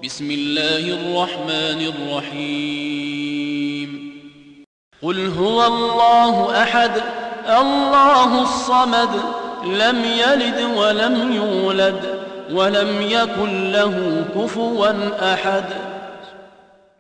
بسم الله الرحمن الرحيم قل هو الله أحد الله الصمد لم يلد ولم يولد ولم يكن له كفوا أحد